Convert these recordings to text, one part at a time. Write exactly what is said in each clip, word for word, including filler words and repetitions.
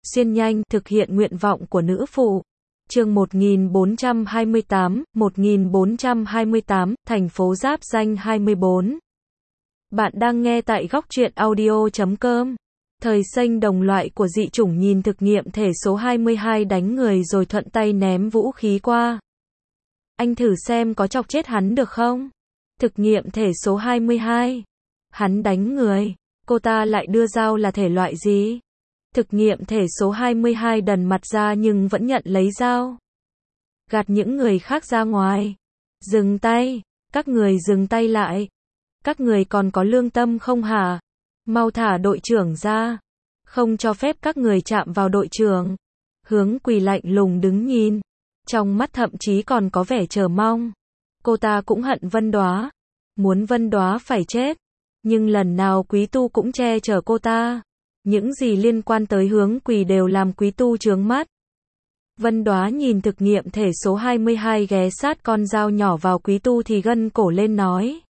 xuyên nhanh, thực hiện nguyện vọng của nữ phụ. Chương một nghìn bốn trăm hai mươi tám, một nghìn bốn trăm hai mươi tám, thành phố giáp ranh hai mươi bốn. Bạn đang nghe tại góc truyện audio chấm com. Thời xanh đồng loại của dị chủng nhìn thực nghiệm thể số hai mươi hai đánh người rồi thuận tay ném vũ khí qua. Anh thử xem có chọc chết hắn được không? Thực nghiệm thể số hai mươi hai. Hắn đánh người. Cô ta lại đưa dao là thể loại gì? Thực nghiệm thể số hai mươi hai đần mặt ra nhưng vẫn nhận lấy dao. Gạt những người khác ra ngoài. Dừng tay. Các người dừng tay lại. Các người còn có lương tâm không hả? Mau thả đội trưởng ra. Không cho phép các người chạm vào đội trưởng. Hướng Quỳ lạnh lùng đứng nhìn. Trong mắt thậm chí còn có vẻ chờ mong. Cô ta cũng hận Vân Đóa. Muốn Vân Đóa phải chết. Nhưng lần nào Quý Tu cũng che chở cô ta. Những gì liên quan tới Hướng Quỳ đều làm Quý Tu chướng mắt. Vân Đóa nhìn thực nghiệm thể số hai mươi hai ghé sát con dao nhỏ vào Quý Tu thì gân cổ lên nói.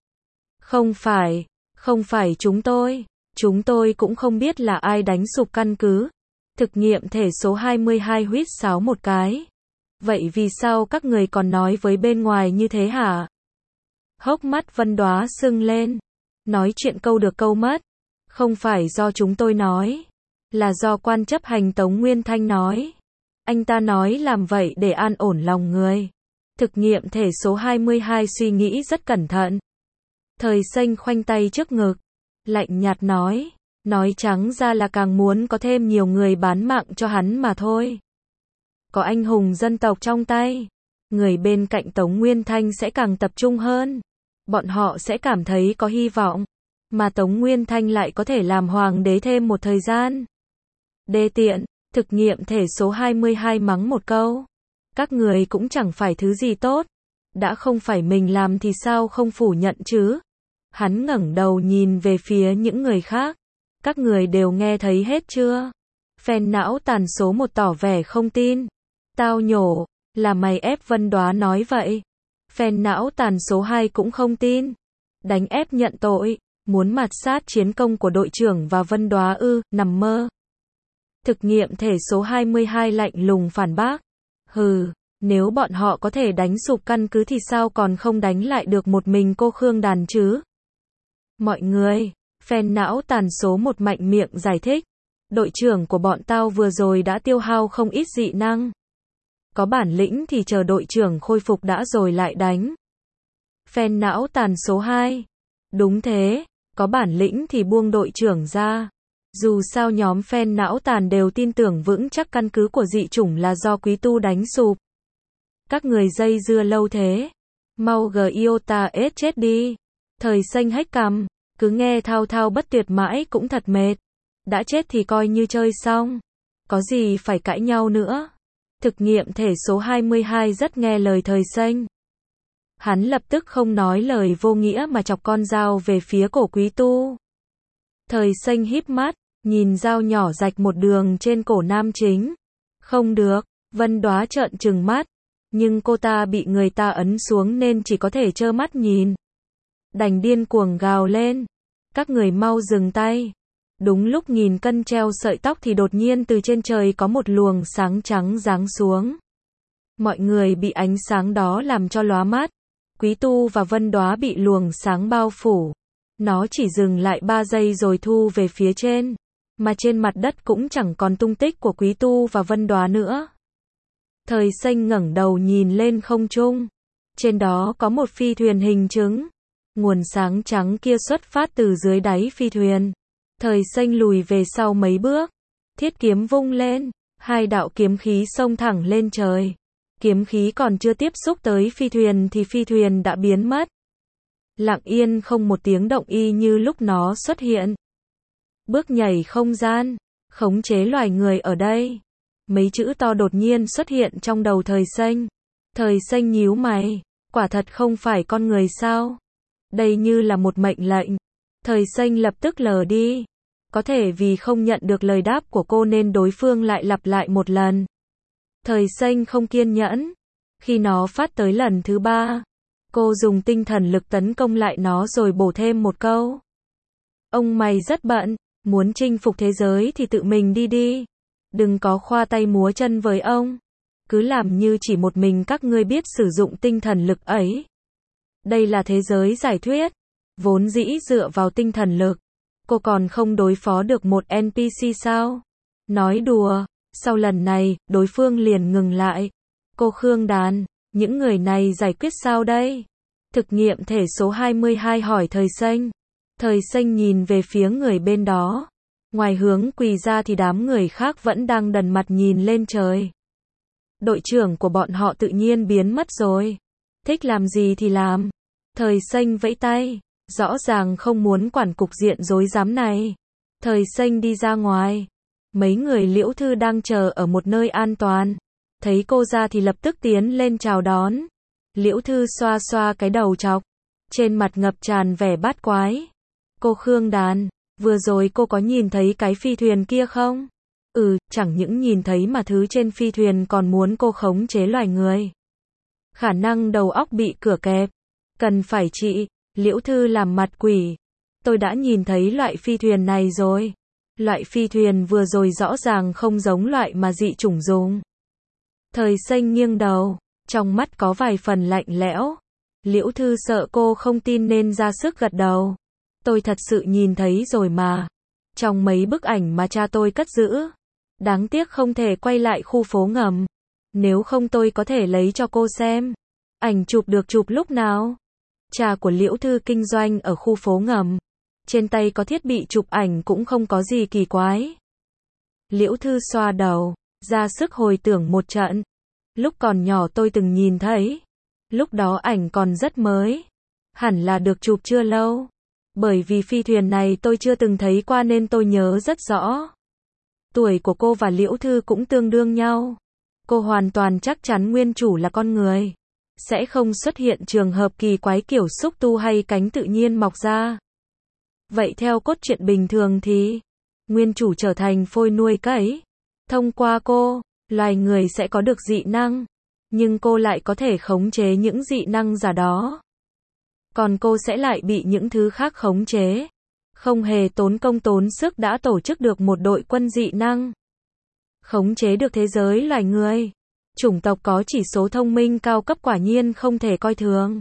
Không phải, không phải chúng tôi, chúng tôi cũng không biết là ai đánh sụp căn cứ. Thực nghiệm thể số hai mươi hai huýt sáo một cái. Vậy vì sao các người còn nói với bên ngoài như thế hả? Hốc mắt Vân Đóa sưng lên. Nói chuyện câu được câu mất. Không phải do chúng tôi nói. Là do quan chấp hành Tống Nguyên Thanh nói. Anh ta nói làm vậy để an ổn lòng người. Thực nghiệm thể số hai mươi hai suy nghĩ rất cẩn thận. Thời xanh khoanh tay trước ngực. Lạnh nhạt nói. Nói trắng ra là càng muốn có thêm nhiều người bán mạng cho hắn mà thôi. Có anh hùng dân tộc trong tay. Người bên cạnh Tống Nguyên Thanh sẽ càng tập trung hơn. Bọn họ sẽ cảm thấy có hy vọng. Mà Tống Nguyên Thanh lại có thể làm hoàng đế thêm một thời gian. Đê tiện, thực nghiệm thể số hai mươi hai mắng một câu. Các người cũng chẳng phải thứ gì tốt. Đã không phải mình làm thì sao không phủ nhận chứ? Hắn ngẩng đầu nhìn về phía những người khác. Các người đều nghe thấy hết chưa? Phen não tàn số một tỏ vẻ không tin. Tao nhổ, là mày ép Vân Đóa nói vậy. Phen não tàn số hai cũng không tin. Đánh ép nhận tội, muốn mạt sát chiến công của đội trưởng và Vân Đóa ư, nằm mơ. Thực nghiệm thể số hai mươi hai lạnh lùng phản bác. Hừ, nếu bọn họ có thể đánh sụp căn cứ thì sao còn không đánh lại được một mình cô Khương Đàn chứ? Mọi người, phen não tàn số một mạnh miệng giải thích. Đội trưởng của bọn tao vừa rồi đã tiêu hao không ít dị năng. Có bản lĩnh thì chờ đội trưởng khôi phục đã rồi lại đánh. Phen não tàn số hai. Đúng thế, có bản lĩnh thì buông đội trưởng ra. Dù sao nhóm phen não tàn đều tin tưởng vững chắc căn cứ của dị chủng là do Quý Tu đánh sụp. Các người dây dưa lâu thế. Mau giota ết chết đi. Thời xanh hách cằm, cứ nghe thao thao bất tuyệt mãi cũng thật mệt. Đã chết thì coi như chơi xong. Có gì phải cãi nhau nữa. Thực nghiệm thể số hai mươi hai rất nghe lời thời xanh. Hắn lập tức không nói lời vô nghĩa mà chọc con dao về phía cổ Quý Tu. Thời xanh híp mắt, nhìn dao nhỏ rạch một đường trên cổ nam chính. Không được, Vân Đóa trợn trừng mắt. Nhưng cô ta bị người ta ấn xuống nên chỉ có thể trơ mắt nhìn. Đành điên cuồng gào lên. Các người mau dừng tay. Đúng lúc nghìn cân treo sợi tóc thì đột nhiên từ trên trời có một luồng sáng trắng giáng xuống. Mọi người bị ánh sáng đó làm cho lóa mắt. Quý Tu và Vân Đóa bị luồng sáng bao phủ. Nó chỉ dừng lại ba giây rồi thu về phía trên. Mà trên mặt đất cũng chẳng còn tung tích của Quý Tu và Vân Đóa nữa. Thời xanh ngẩng đầu nhìn lên không trung. Trên đó có một phi thuyền hình trứng. Nguồn sáng trắng kia xuất phát từ dưới đáy phi thuyền. Thời xanh lùi về sau mấy bước. Thiết kiếm vung lên. Hai đạo kiếm khí xông thẳng lên trời. Kiếm khí còn chưa tiếp xúc tới phi thuyền thì phi thuyền đã biến mất. Lặng yên không một tiếng động y như lúc nó xuất hiện. Bước nhảy không gian. Khống chế loài người ở đây. Mấy chữ to đột nhiên xuất hiện trong đầu thời xanh. Thời xanh nhíu mày. Quả thật không phải con người sao? Đây như là một mệnh lệnh. Thời xanh lập tức lờ đi. Có thể vì không nhận được lời đáp của cô nên đối phương lại lặp lại một lần. Thời xanh không kiên nhẫn. Khi nó phát tới lần thứ ba, cô dùng tinh thần lực tấn công lại nó rồi bổ thêm một câu. Ông mày rất bận, muốn chinh phục thế giới thì tự mình đi đi. Đừng có khoa tay múa chân với ông. Cứ làm như chỉ một mình các ngươi biết sử dụng tinh thần lực ấy. Đây là thế giới giải thuyết. Vốn dĩ dựa vào tinh thần lực. Cô còn không đối phó được một en pê xê sao? Nói đùa. Sau lần này, đối phương liền ngừng lại. Cô Khương Đàn, những người này giải quyết sao đây? Thực nghiệm thể số hai mươi hai hỏi Thời Xanh. Thời Xanh nhìn về phía người bên đó. Ngoài hướng quỳ ra thì đám người khác vẫn đang đần mặt nhìn lên trời. Đội trưởng của bọn họ tự nhiên biến mất rồi. Thích làm gì thì làm. Thời Xanh vẫy tay. Rõ ràng không muốn quản cục diện rối rắm này. Thời Xanh đi ra ngoài. Mấy người Liễu Thư đang chờ ở một nơi an toàn. Thấy cô ra thì lập tức tiến lên chào đón. Liễu Thư xoa xoa cái đầu chọc. Trên mặt ngập tràn vẻ bát quái. Cô Khương Đàn, vừa rồi cô có nhìn thấy cái phi thuyền kia không? Ừ, chẳng những nhìn thấy mà thứ trên phi thuyền còn muốn cô khống chế loài người. Khả năng đầu óc bị cửa kẹp. Cần phải trị. Liễu Thư làm mặt quỷ. Tôi đã nhìn thấy loại phi thuyền này rồi. Loại phi thuyền vừa rồi rõ ràng không giống loại mà dị chủng dùng. Thời Xanh nghiêng đầu, trong mắt có vài phần lạnh lẽo. Liễu Thư sợ cô không tin nên ra sức gật đầu. Tôi thật sự nhìn thấy rồi mà. Trong mấy bức ảnh mà cha tôi cất giữ. Đáng tiếc không thể quay lại khu phố ngầm. Nếu không tôi có thể lấy cho cô xem. Ảnh chụp được chụp lúc nào? Cha của Liễu Thư kinh doanh ở khu phố ngầm. Trên tay có thiết bị chụp ảnh cũng không có gì kỳ quái. Liễu Thư xoa đầu, ra sức hồi tưởng một trận. Lúc còn nhỏ tôi từng nhìn thấy. Lúc đó ảnh còn rất mới. Hẳn là được chụp chưa lâu. Bởi vì phi thuyền này tôi chưa từng thấy qua nên tôi nhớ rất rõ. Tuổi của cô và Liễu Thư cũng tương đương nhau. Cô hoàn toàn chắc chắn nguyên chủ là con người. Sẽ không xuất hiện trường hợp kỳ quái kiểu xúc tu hay cánh tự nhiên mọc ra. Vậy theo cốt truyện bình thường thì, nguyên chủ trở thành phôi nuôi cấy. Thông qua cô, loài người sẽ có được dị năng. Nhưng cô lại có thể khống chế những dị năng giả đó. Còn cô sẽ lại bị những thứ khác khống chế. Không hề tốn công tốn sức đã tổ chức được một đội quân dị năng. Khống chế được thế giới loài người. Chủng tộc có chỉ số thông minh cao cấp quả nhiên không thể coi thường.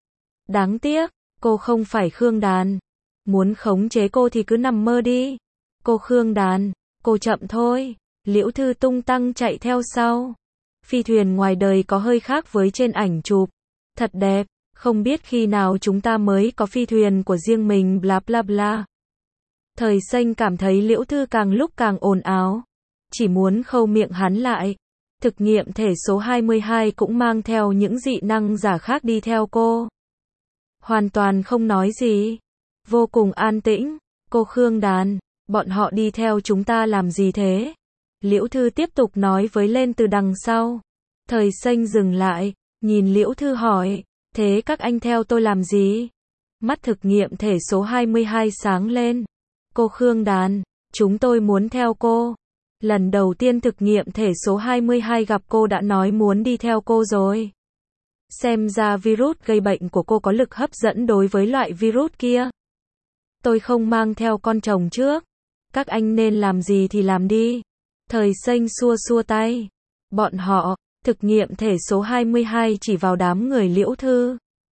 Đáng tiếc, cô không phải Khương Đàn. Muốn khống chế cô thì cứ nằm mơ đi. Cô Khương Đàn, cô chậm thôi. Liễu Thư tung tăng chạy theo sau. Phi thuyền ngoài đời có hơi khác với trên ảnh chụp. Thật đẹp, không biết khi nào chúng ta mới có phi thuyền của riêng mình bla bla bla. Thời Xanh cảm thấy Liễu Thư càng lúc càng ồn ào. Chỉ muốn khâu miệng hắn lại. Thực nghiệm thể số hai mươi hai cũng mang theo những dị năng giả khác đi theo cô. Hoàn toàn không nói gì. Vô cùng an tĩnh. Cô Khương Đàn, bọn họ đi theo chúng ta làm gì thế? Liễu Thư tiếp tục nói với lên từ đằng sau. Thời Xanh dừng lại, nhìn Liễu Thư hỏi, thế các anh theo tôi làm gì? Mắt thực nghiệm thể số hai mươi hai sáng lên. Cô Khương Đàn, chúng tôi muốn theo cô. Lần đầu tiên thực nghiệm thể số hai mươi hai gặp cô đã nói muốn đi theo cô rồi. Xem ra virus gây bệnh của cô có lực hấp dẫn đối với loại virus kia. Tôi không mang theo con chồng trước. Các anh nên làm gì thì làm đi. Thời Xanh xua xua tay. Bọn họ, thực nghiệm thể số hai mươi hai chỉ vào đám người Liễu Thư.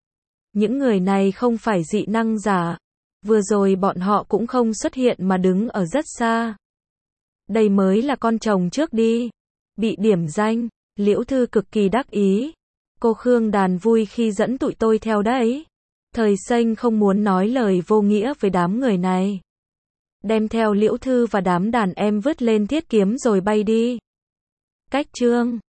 Những người này không phải dị năng giả. Vừa rồi bọn họ cũng không xuất hiện mà đứng ở rất xa. Đây mới là con chồng trước đi. Bị điểm danh, Liễu Thư cực kỳ đắc ý. Cô Khương Đàn vui khi dẫn tụi tôi theo đấy. Thời Xanh không muốn nói lời vô nghĩa với đám người này. Đem theo Liễu Thư và đám đàn em vứt lên thiết kiếm rồi bay đi. Cách chương